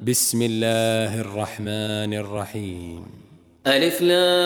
بسم الله الرحمن الرحيم. ألف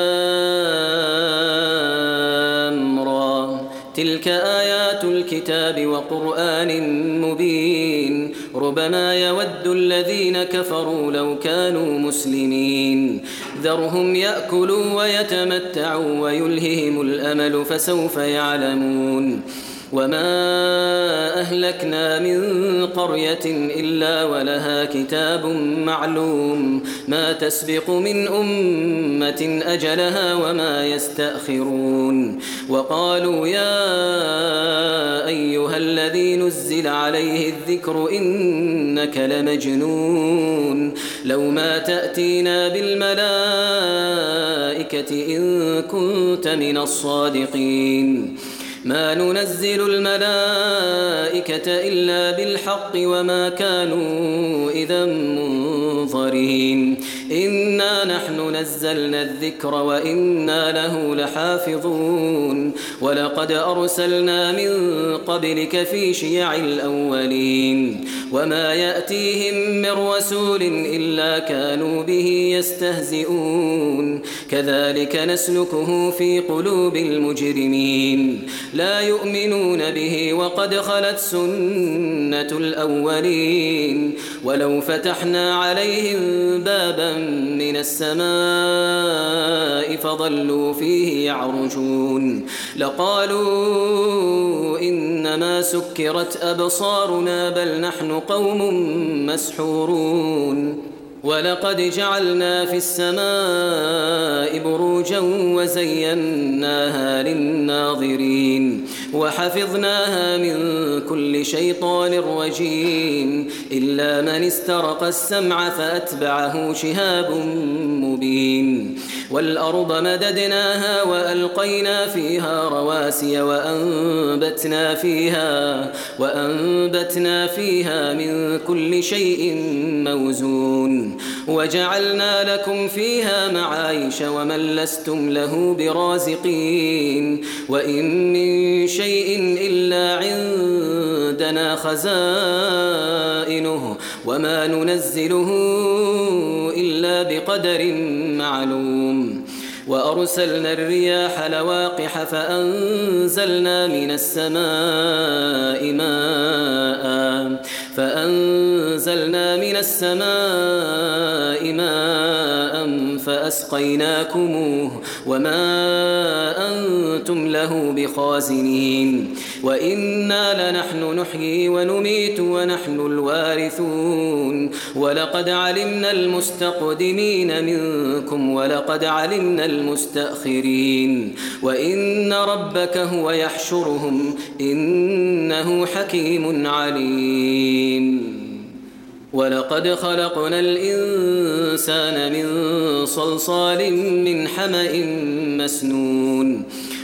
لام را، تلك آيات الكتاب وقرآن مبين. ربما يود الذين كفروا لو كانوا مسلمين. ذرهم يأكلوا ويتمتعوا ويلههم الأمل فسوف يعلمون. وما أهلكنا من قرية إلا ولها كتاب معلوم، ما تسبق من أمة أجلها وما يستأخرون. وقالوا يا أيها الذي نزل عليه الذكر إنك لمجنون، لو ما تأتينا بالملائكة إن كنت من الصادقين. ما ننزل الملائكة إلا بالحق وما كانوا إذا منظرين. إنا نحن نزلنا الذكر وإنا له لحافظون. ولقد أرسلنا من قبلك في شيع الأولين، وما يأتيهم من رسول إلا كانوا به يستهزئون. كذلك نسلكه في قلوب المجرمين، لا يؤمنون به وقد خلت سنة الأولين. ولو فتحنا عليهم بابا من السماء فظلوا فيه يعرجون لقالوا إنما سكرت أبصارنا بل نحن قوم مسحورون. ولقد جعلنا في السماء بروجا وزيناها للناظرين وحفظناها من كل شيطان رجيم إلا من استرق السمع فأتبعه شهاب مبين. والأرض مددناها وألقينا فيها رواسي وأنبتنا فيها من كل شيء موزون. وجعلنا لكم فيها معايش ومن لستم له برازقين. وإن من شيء إلا عندنا خزائنه وما ننزله إلا بقدر معلوم. وأرسلنا الرياح لواقح فأنزلنا من السماء ماء فأسقيناكموه وما أنتم له بخازنين. وإنا لنحن نحيي ونميت ونحن الوارثون. ولقد علمنا المستقدمين منكم ولقد علمنا المستأخرين. وإن ربك هو يحشرهم إنه حكيم عليم. ولقد خلقنا الإنسان من صلصال من حمأ مسنون.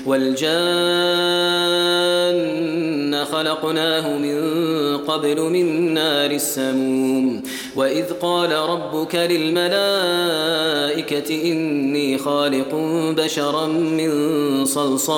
والجان خلقناه من قبل من نار السموم. وإذ قال ربك للملائكة إني خالق بشرا من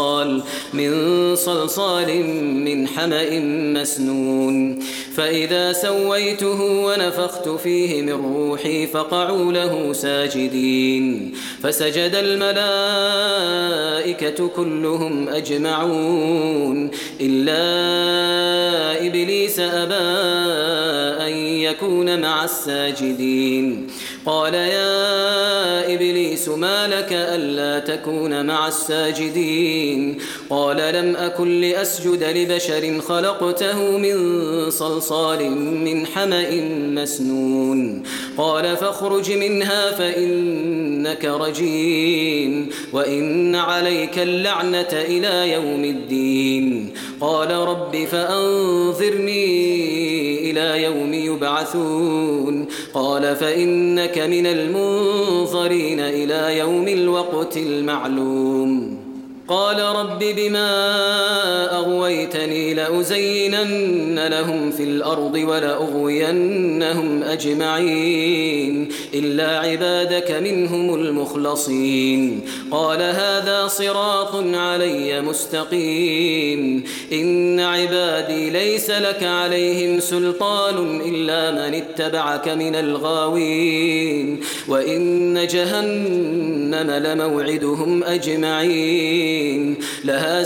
صلصال من حمأ مسنون. فإذا سويته ونفخت فيه من روحي فقعوا له ساجدين. فسجد الملائكة كلهم أجمعون إلا إبليس أبى أن يكون مع الساجدين. قال يا إبليس ما لك ألا تكون مع الساجدين؟ قال لم أكن لأسجد لبشر خلقته من صلصال من حمأ مسنون. قال فاخرج منها فإنك رجيم وإن عليك اللعنة إلى يوم الدين. قال رب فأنظرني إلى يوم يبعثون. قال فإنك من المنظرين إلى يوم الوقت المعلوم. قال رب بما أغويتني لأزينن لهم في الأرض ولأغوينهم أجمعين إلا عبادك منهم المخلصين قال هذا صراط علي مستقيم إن عبادي ليس لك عليهم سلطان إلا من اتبعك من الغاوين وإن جهنم لموعدهم أجمعين لها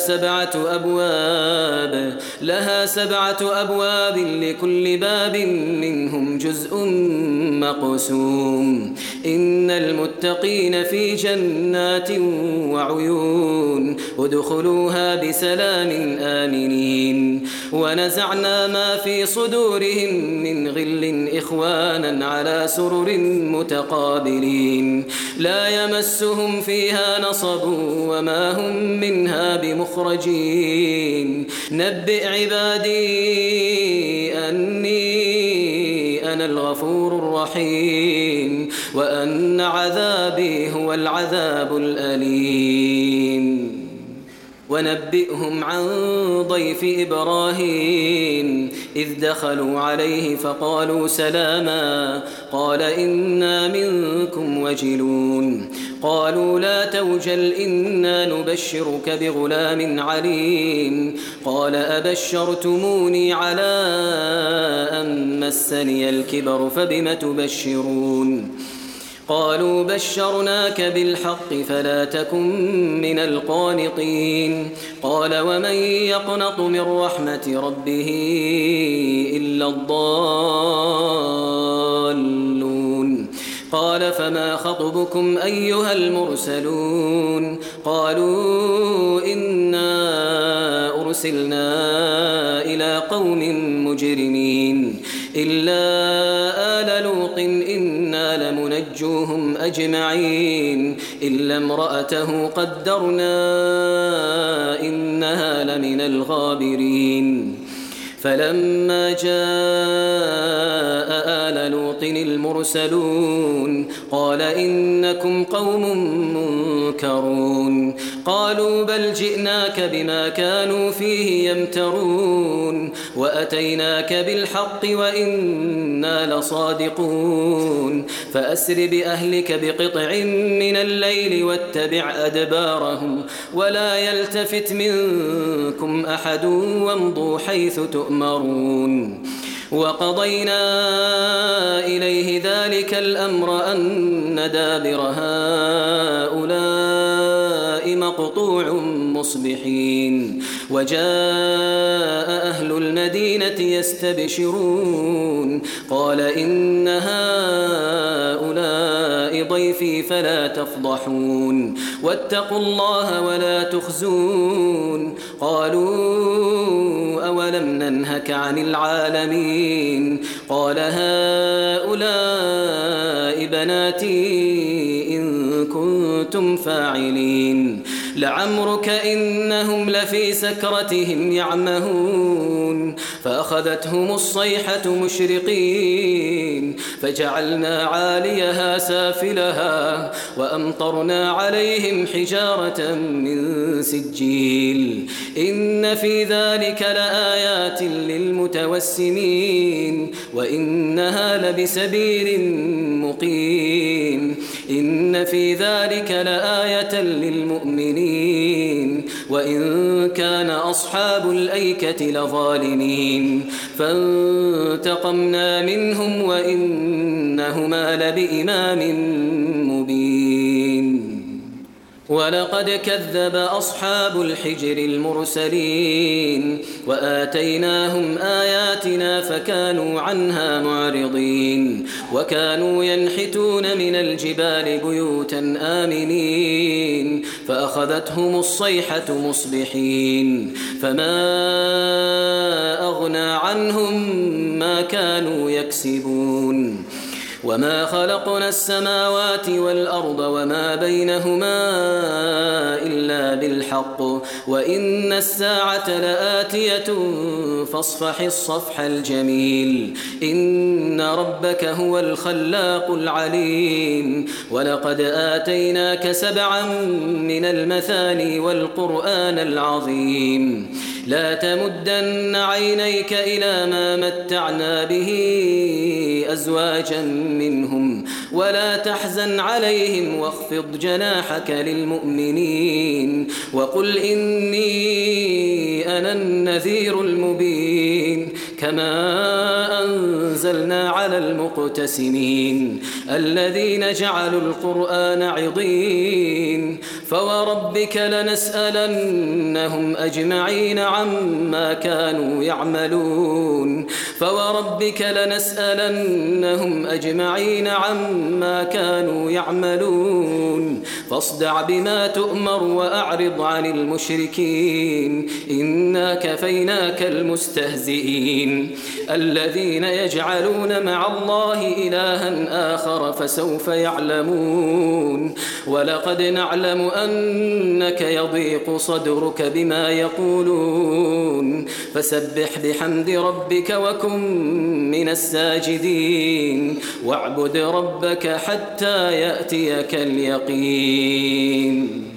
سبعة أبواب لكل باب منهم جزء مقسوم إن المتقين في جنات وعيون ادخلوها بسلام آمنين ونزعنا ما في صدورهم من غل إخوانا على سرر متقابلين لا يمسهم فيها نصب وما هم منها بمخرجين نبئ عبادي أني أنا الغفور الرحيم وأن عذابي هو العذاب الأليم ونبئهم عن ضيف إبراهيم إذ دخلوا عليه فقالوا سلاما قال إنا منكم وجلون قالوا لا توجل إنا نبشرك بغلام عليم قال أبشرتموني على أن مسني الكبر فبم تبشرون قالوا بشرناك بالحق فلا تكن من القانطين قال ومن يقنط من رحمة ربه إلا الضالون قال فما خطبكم أيها المرسلون قالوا إنا أرسلنا إلى قوم مجرمين إلا آل لوط إنا لمنجوهم أجمعين إلا امرأته قدرنا إنها لمن الغابرين فلما جاء آل لوط المرسلون قال إنكم قوم منكرون قالوا بل جئناك بما كانوا فيه يمترون وأتيناك بالحق وإنا لصادقون فأسر بأهلك بقطع من الليل واتبع أدبارهم ولا يلتفت منكم أحد وامضوا حيث تؤمرون وقضينا إليه ذلك الأمر أن دابر هؤلاء مقطوع مصبحين وجاء أهل المدينة يستبشرون قال إن هؤلاء ضيفي فلا تفضحون واتقوا الله ولا تخزون قالوا أولم ننهك عن العالمين قال هؤلاء بناتي إن كنتم فاعلين لعمرك إنهم لفي سكرتهم يعمهون فأخذتهم الصيحة مشرقين فجعلنا عاليها سافلها وأمطرنا عليهم حجارة من سجيل إن في ذلك لآيات للمتوسمين وإنها لبسبيل مقيم إن في ذلك لآية للمؤمنين وإن كان أصحاب الأيكة لظالمين فانتقمنا منهم وإنهما لبإمام مبين ولقد كذب أصحاب الحجر المرسلين وآتيناهم آياتنا فكانوا عنها معرضين وكانوا ينحتون من الجبال بيوتا آمنين فأخذتهم الصيحة مصبحين فما أغنى عنهم ما كانوا يكسبون وما خلقنا السماوات والأرض وما بينهما إلا بالحق وإن الساعة لآتية فاصفح الصفح الجميل إن ربك هو الخلاق العليم ولقد آتيناك 7 من المثاني والقرآن العظيم لا تمدن عينيك إلى ما متعنا به أزواجا منهم ولا تحزن عليهم واخفض جناحك للمؤمنين وقل إني أنا النذير المبين كما أنزلنا على المقتسمين الذين جعلوا القرآن عضين فوربك لنسألنهم أجمعين عما كانوا يعملون فاصدع بما تؤمر وأعرض عن المشركين إنا كفيناك المستهزئين الذين يجعلون مع الله إلها آخر فسوف يعلمون ولقد نعلم أنك يضيق صدرك بما يقولون فسبح بحمد ربك وكن من الساجدين واعبد ربك حتى يأتيك اليقين